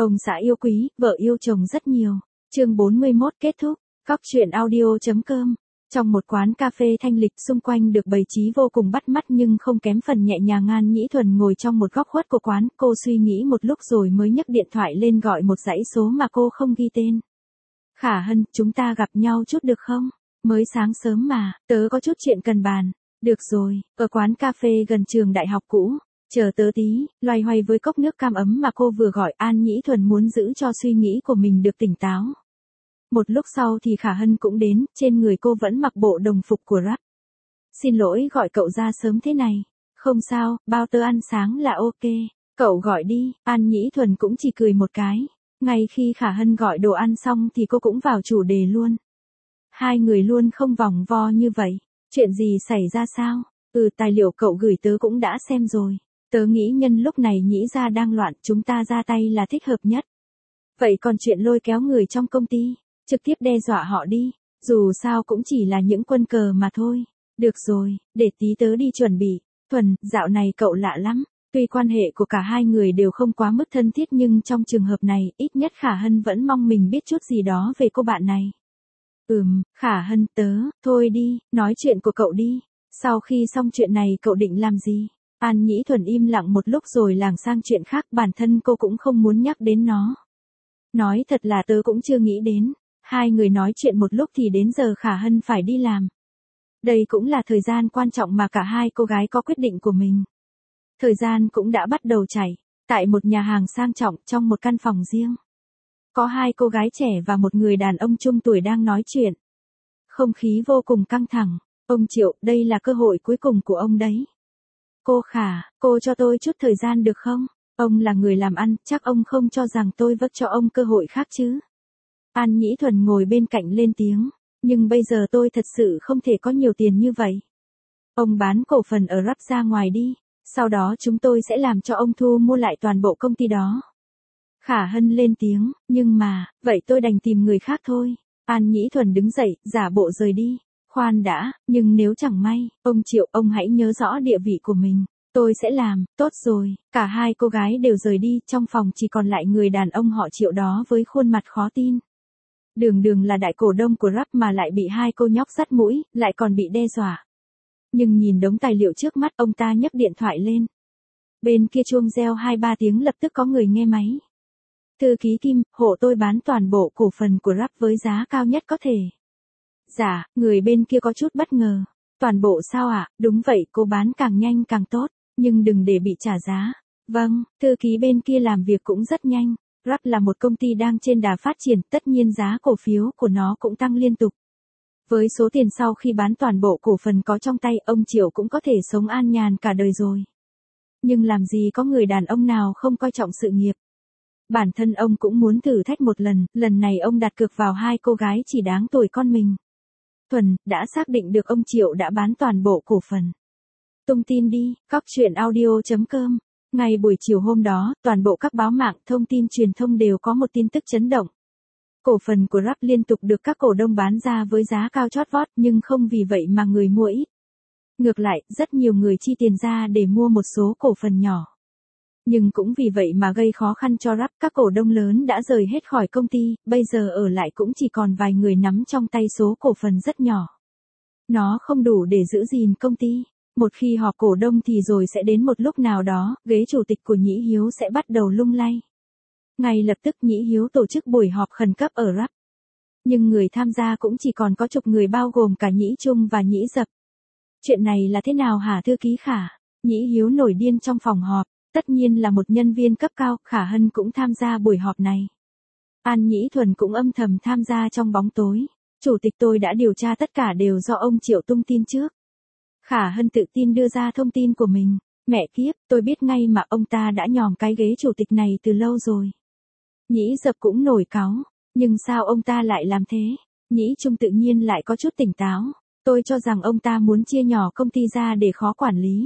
Ông xã yêu quý, vợ yêu chồng rất nhiều. Chương 41 kết thúc. Cóc truyện audio.com. Trong một quán cà phê thanh lịch xung quanh được bày trí vô cùng bắt mắt nhưng không kém phần nhẹ nhàng, An Nhĩ Thuần ngồi trong một góc khuất của quán, cô suy nghĩ một lúc rồi mới nhấc điện thoại lên gọi một dãy số mà cô không ghi tên. Khả Hân, chúng ta gặp nhau chút được không? Mới sáng sớm mà, tớ có chút chuyện cần bàn. Được rồi, ở quán cà phê gần trường đại học cũ. Chờ tớ tí, loay hoay với cốc nước cam ấm mà cô vừa gọi, An Nhĩ Thuần muốn giữ cho suy nghĩ của mình được tỉnh táo. Một lúc sau thì Khả Hân cũng đến, trên người cô vẫn mặc bộ đồng phục của rap. Xin lỗi gọi cậu ra sớm thế này. Không sao, bao tớ ăn sáng là ok. Cậu gọi đi, An Nhĩ Thuần cũng chỉ cười một cái. Ngay khi Khả Hân gọi đồ ăn xong thì cô cũng vào chủ đề luôn. Hai người luôn không vòng vo như vậy. Chuyện gì xảy ra sao? Tài liệu cậu gửi tớ cũng đã xem rồi. Tớ nghĩ nhân lúc này Nhĩ gia đang loạn, chúng ta ra tay là thích hợp nhất. Vậy còn chuyện lôi kéo người trong công ty, trực tiếp đe dọa họ đi, dù sao cũng chỉ là những quân cờ mà thôi. Được rồi, để tí tớ đi chuẩn bị. Thuần, dạo này cậu lạ lắm. Tuy quan hệ của cả hai người đều không quá mức thân thiết nhưng trong trường hợp này, ít nhất Khả Hân vẫn mong mình biết chút gì đó về cô bạn này. Khả Hân, thôi đi, nói chuyện của cậu đi. Sau khi xong chuyện này cậu định làm gì? An Nhĩ Thuần im lặng một lúc rồi lảng sang chuyện khác, bản thân cô cũng không muốn nhắc đến nó. Nói thật là tớ cũng chưa nghĩ đến. Hai người nói chuyện một lúc thì đến giờ Khả Hân phải đi làm. Đây cũng là thời gian quan trọng mà cả hai cô gái có quyết định của mình. Thời gian cũng đã bắt đầu chảy. Tại một nhà hàng sang trọng trong một căn phòng riêng. Có hai cô gái trẻ và một người đàn ông trung tuổi đang nói chuyện. Không khí vô cùng căng thẳng. Ông Triệu, đây là cơ hội cuối cùng của ông đấy. Cô Khả, cô cho tôi chút thời gian được không? Ông là người làm ăn, chắc ông không cho rằng tôi vất cho ông cơ hội khác chứ. An Nhĩ Thuần ngồi bên cạnh lên tiếng. Nhưng bây giờ tôi thật sự không thể có nhiều tiền như vậy. Ông bán cổ phần ở rap ra ngoài đi. Sau đó chúng tôi sẽ làm cho ông thu mua lại toàn bộ công ty đó. Khả Hân lên tiếng, nhưng mà, vậy tôi đành tìm người khác thôi. An Nhĩ Thuần đứng dậy, giả bộ rời đi. Khoan đã, nhưng nếu chẳng may, ông Triệu, ông hãy nhớ rõ địa vị của mình. Tôi sẽ làm, tốt rồi. Cả hai cô gái đều rời đi, trong phòng chỉ còn lại người đàn ông họ Triệu đó với khuôn mặt khó tin. Đường là đại cổ đông của rap mà lại bị hai cô nhóc dắt mũi, lại còn bị đe dọa. Nhưng nhìn đống tài liệu trước mắt, ông ta nhấc điện thoại lên. Bên kia chuông reo 2-3 tiếng, lập tức có người nghe máy. Thư ký Kim, hộ tôi bán toàn bộ cổ phần của rap với giá cao nhất có thể. Dạ, người bên kia có chút bất ngờ. Toàn bộ sao ạ? Đúng vậy, cô bán càng nhanh càng tốt, nhưng đừng để bị trả giá. Vâng, thư ký bên kia làm việc cũng rất nhanh. Rap là một công ty đang trên đà phát triển, tất nhiên giá cổ phiếu của nó cũng tăng liên tục. Với số tiền sau khi bán toàn bộ cổ phần có trong tay, ông Triệu cũng có thể sống an nhàn cả đời rồi. Nhưng làm gì có người đàn ông nào không coi trọng sự nghiệp. Bản thân ông cũng muốn thử thách một lần này ông đặt cược vào hai cô gái chỉ đáng tuổi con mình. Thuần, đã xác định được ông Triệu đã bán toàn bộ cổ phần. Tung tin đi, cóc truyện audio.com. Ngay buổi chiều hôm đó, toàn bộ các báo mạng, thông tin truyền thông đều có một tin tức chấn động. Cổ phần của rap liên tục được các cổ đông bán ra với giá cao chót vót, nhưng không vì vậy mà người mua ít. Ngược lại, rất nhiều người chi tiền ra để mua một số cổ phần nhỏ. Nhưng cũng vì vậy mà gây khó khăn cho rap, các cổ đông lớn đã rời hết khỏi công ty, bây giờ ở lại cũng chỉ còn vài người nắm trong tay số cổ phần rất nhỏ. Nó không đủ để giữ gìn công ty. Một khi họp cổ đông thì rồi sẽ đến một lúc nào đó, ghế chủ tịch của Nhĩ Hiếu sẽ bắt đầu lung lay. Ngay lập tức Nhĩ Hiếu tổ chức buổi họp khẩn cấp ở rap. Nhưng người tham gia cũng chỉ còn có chục người, bao gồm cả Nhĩ Trung và Nhĩ Dập. Chuyện này là thế nào hả thư ký Khả? Nhĩ Hiếu nổi điên trong phòng họp. Tất nhiên là một nhân viên cấp cao, Khả Hân cũng tham gia buổi họp này. An Nhĩ Thuần cũng âm thầm tham gia trong bóng tối. Chủ tịch, tôi đã điều tra, tất cả đều do ông Triệu tung tin trước. Khả Hân tự tin đưa ra thông tin của mình. Mẹ kiếp, tôi biết ngay mà, ông ta đã nhòm cái ghế chủ tịch này từ lâu rồi. Nhĩ Dập cũng nổi cáu. Nhưng sao ông ta lại làm thế? Nhĩ Trung tự nhiên lại có chút tỉnh táo. Tôi cho rằng ông ta muốn chia nhỏ công ty ra để khó quản lý.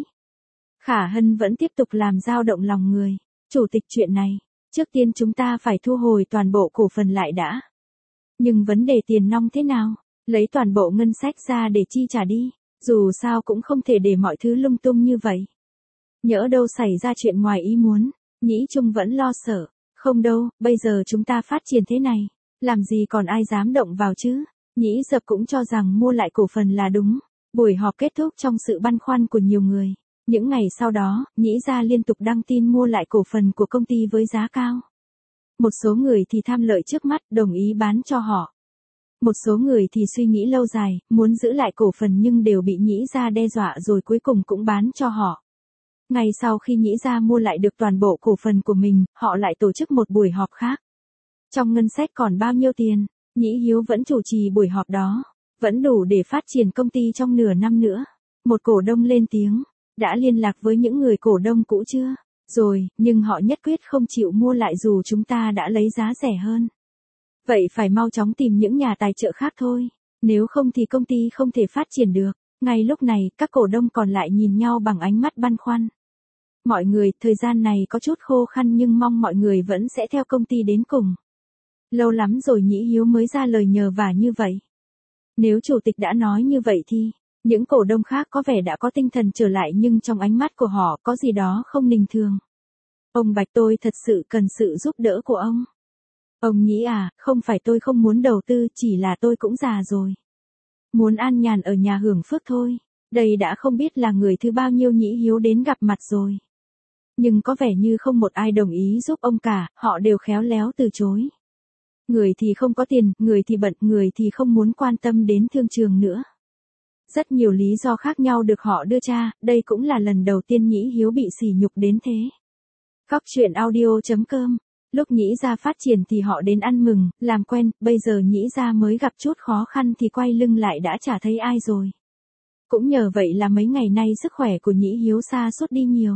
Khả Hân vẫn tiếp tục làm dao động lòng người. Chủ tịch, chuyện này, trước tiên chúng ta phải thu hồi toàn bộ cổ phần lại đã. Nhưng vấn đề tiền nong thế nào? Lấy toàn bộ ngân sách ra để chi trả đi. Dù sao cũng không thể để mọi thứ lung tung như vậy. Nhỡ đâu xảy ra chuyện ngoài ý muốn. Nhĩ Trung vẫn lo sợ. Không đâu, bây giờ chúng ta phát triển thế này, làm gì còn ai dám động vào chứ. Nhĩ Dập cũng cho rằng mua lại cổ phần là đúng. Buổi họp kết thúc trong sự băn khoăn của nhiều người. Những ngày sau đó, Nhĩ gia liên tục đăng tin mua lại cổ phần của công ty với giá cao. Một số người thì tham lợi trước mắt, đồng ý bán cho họ. Một số người thì suy nghĩ lâu dài, muốn giữ lại cổ phần nhưng đều bị Nhĩ gia đe dọa rồi cuối cùng cũng bán cho họ. Ngay sau khi Nhĩ gia mua lại được toàn bộ cổ phần của mình, họ lại tổ chức một buổi họp khác. Trong ngân sách còn bao nhiêu tiền, Nhĩ Hiếu vẫn chủ trì buổi họp đó. Vẫn đủ để phát triển công ty trong nửa năm nữa. Một cổ đông lên tiếng, đã liên lạc với những người cổ đông cũ chưa? Rồi, nhưng họ nhất quyết không chịu mua lại dù chúng ta đã lấy giá rẻ hơn. Vậy phải mau chóng tìm những nhà tài trợ khác thôi. Nếu không thì công ty không thể phát triển được. Ngay lúc này, các cổ đông còn lại nhìn nhau bằng ánh mắt băn khoăn. Mọi người, thời gian này có chút khô khăn nhưng mong mọi người vẫn sẽ theo công ty đến cùng. Lâu lắm rồi Nhĩ Hiếu mới ra lời nhờ vả như vậy. Nếu chủ tịch đã nói như vậy thì, những cổ đông khác có vẻ đã có tinh thần trở lại nhưng trong ánh mắt của họ có gì đó không bình thường. Ông Bạch, tôi thật sự cần sự giúp đỡ của ông. Ông Nhĩ à, không phải tôi không muốn đầu tư, chỉ là tôi cũng già rồi. Muốn an nhàn ở nhà hưởng phước thôi. Đây đã không biết là người thứ bao nhiêu Nhĩ Hiếu đến gặp mặt rồi. Nhưng có vẻ như không một ai đồng ý giúp ông cả, họ đều khéo léo từ chối. Người thì không có tiền, người thì bận, người thì không muốn quan tâm đến thương trường nữa. Rất nhiều lý do khác nhau được họ đưa ra, đây cũng là lần đầu tiên Nhĩ Hiếu bị sỉ nhục đến thế. Góc truyện audio.com. Lúc Nhĩ gia phát triển thì họ đến ăn mừng, làm quen, bây giờ Nhĩ gia mới gặp chút khó khăn thì quay lưng lại đã chả thấy ai rồi. Cũng nhờ vậy là mấy ngày nay sức khỏe của Nhĩ Hiếu sa sút đi nhiều.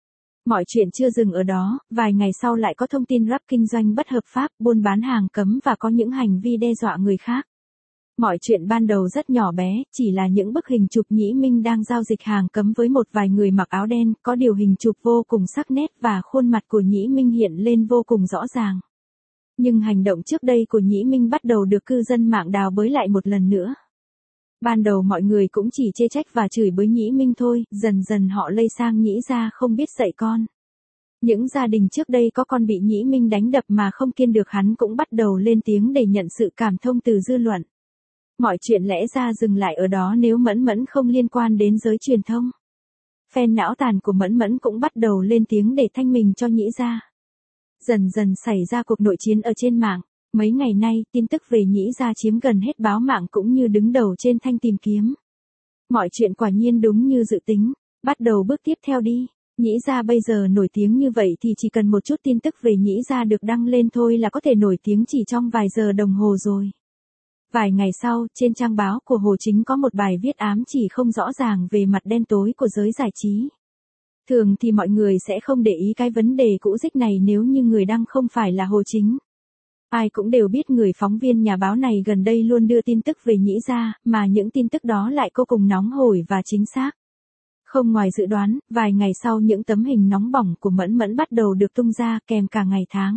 Mọi chuyện chưa dừng ở đó, vài ngày sau lại có thông tin Rap kinh doanh bất hợp pháp, buôn bán hàng cấm và có những hành vi đe dọa người khác. Mọi chuyện ban đầu rất nhỏ bé, chỉ là những bức hình chụp Nhĩ Minh đang giao dịch hàng cấm với một vài người mặc áo đen, có điều hình chụp vô cùng sắc nét và khuôn mặt của Nhĩ Minh hiện lên vô cùng rõ ràng. Nhưng hành động trước đây của Nhĩ Minh bắt đầu được cư dân mạng đào bới lại một lần nữa. Ban đầu mọi người cũng chỉ chê trách và chửi bới Nhĩ Minh thôi, dần dần họ lây sang Nhĩ gia không biết dạy con. Những gia đình trước đây có con bị Nhĩ Minh đánh đập mà không kiên được hắn cũng bắt đầu lên tiếng để nhận sự cảm thông từ dư luận. Mọi chuyện lẽ ra dừng lại ở đó nếu Mẫn Mẫn không liên quan đến giới truyền thông. Fan não tàn của Mẫn Mẫn cũng bắt đầu lên tiếng để thanh mình cho Nhĩ gia. Dần dần xảy ra cuộc nội chiến ở trên mạng. Mấy ngày nay, tin tức về Nhĩ gia chiếm gần hết báo mạng cũng như đứng đầu trên thanh tìm kiếm. Mọi chuyện quả nhiên đúng như dự tính. Bắt đầu bước tiếp theo đi. Nhĩ gia bây giờ nổi tiếng như vậy thì chỉ cần một chút tin tức về Nhĩ gia được đăng lên thôi là có thể nổi tiếng chỉ trong vài giờ đồng hồ rồi. Vài ngày sau, trên trang báo của Hồ Chính có một bài viết ám chỉ không rõ ràng về mặt đen tối của giới giải trí. Thường thì mọi người sẽ không để ý cái vấn đề cũ rích này nếu như người đăng không phải là Hồ Chính. Ai cũng đều biết người phóng viên nhà báo này gần đây luôn đưa tin tức về Nhĩ gia, mà những tin tức đó lại vô cùng nóng hổi và chính xác. Không ngoài dự đoán, vài ngày sau những tấm hình nóng bỏng của Mẫn Mẫn bắt đầu được tung ra kèm cả ngày tháng.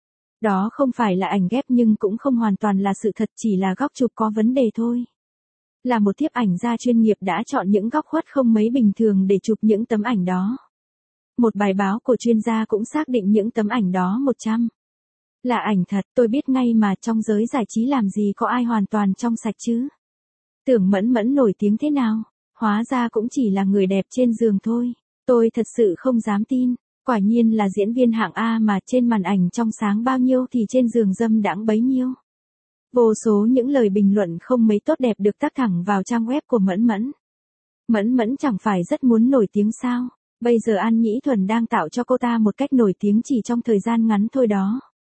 Đó không phải là ảnh ghép nhưng cũng không hoàn toàn là sự thật, chỉ là góc chụp có vấn đề thôi. Là một thiếp ảnh gia chuyên nghiệp đã chọn những góc khuất không mấy bình thường để chụp những tấm ảnh đó. Một bài báo của chuyên gia cũng xác định những tấm ảnh đó 100 là ảnh thật, tôi biết ngay mà trong giới giải trí làm gì có ai hoàn toàn trong sạch chứ. Tưởng Mẫn Mẫn nổi tiếng thế nào, hóa ra cũng chỉ là người đẹp trên giường thôi. Tôi thật sự không dám tin, quả nhiên là diễn viên hạng A mà trên màn ảnh trong sáng bao nhiêu thì trên giường dâm đãng bấy nhiêu. Vô số những lời bình luận không mấy tốt đẹp được tác thẳng vào trang web của Mẫn Mẫn. Mẫn Mẫn chẳng phải rất muốn nổi tiếng sao, bây giờ An Nhĩ Thuần đang tạo cho cô ta một cách nổi tiếng chỉ trong thời gian ngắn thôi đó.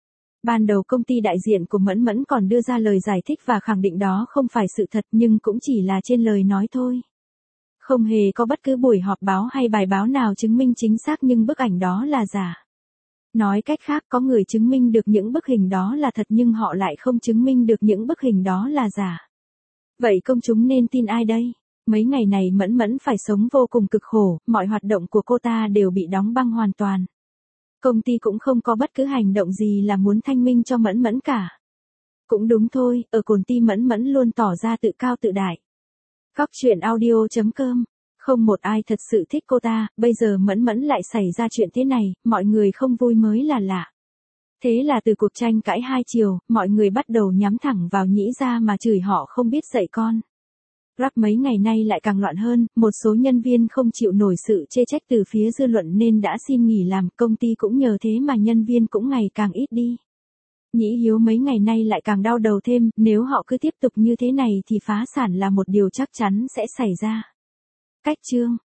Ban đầu công ty đại diện của Mẫn Mẫn còn đưa ra lời giải thích và khẳng định đó không phải sự thật nhưng cũng chỉ là trên lời nói thôi. Không hề có bất cứ buổi họp báo hay bài báo nào chứng minh chính xác nhưng bức ảnh đó là giả. Nói cách khác có người chứng minh được những bức hình đó là thật nhưng họ lại không chứng minh được những bức hình đó là giả. Vậy công chúng nên tin ai đây? Mấy ngày này Mẫn Mẫn phải sống vô cùng cực khổ, mọi hoạt động của cô ta đều bị đóng băng hoàn toàn. Công ty cũng không có bất cứ hành động gì là muốn thanh minh cho Mẫn Mẫn cả. Cũng đúng thôi, ở công ty Mẫn Mẫn luôn tỏ ra tự cao tự đại. Góc truyện audio.com. Không một ai thật sự thích cô ta, bây giờ Mẫn Mẫn lại xảy ra chuyện thế này, mọi người không vui mới là lạ. Thế là từ cuộc tranh cãi hai chiều, mọi người bắt đầu nhắm thẳng vào Nhĩ ra mà chửi họ không biết dạy con. Grab mấy ngày nay lại càng loạn hơn, một số nhân viên không chịu nổi sự chê trách từ phía dư luận nên đã xin nghỉ làm, công ty cũng nhờ thế mà nhân viên cũng ngày càng ít đi. Nhĩ Hiếu mấy ngày nay lại càng đau đầu thêm, nếu họ cứ tiếp tục như thế này thì phá sản là một điều chắc chắn sẽ xảy ra. Cách chương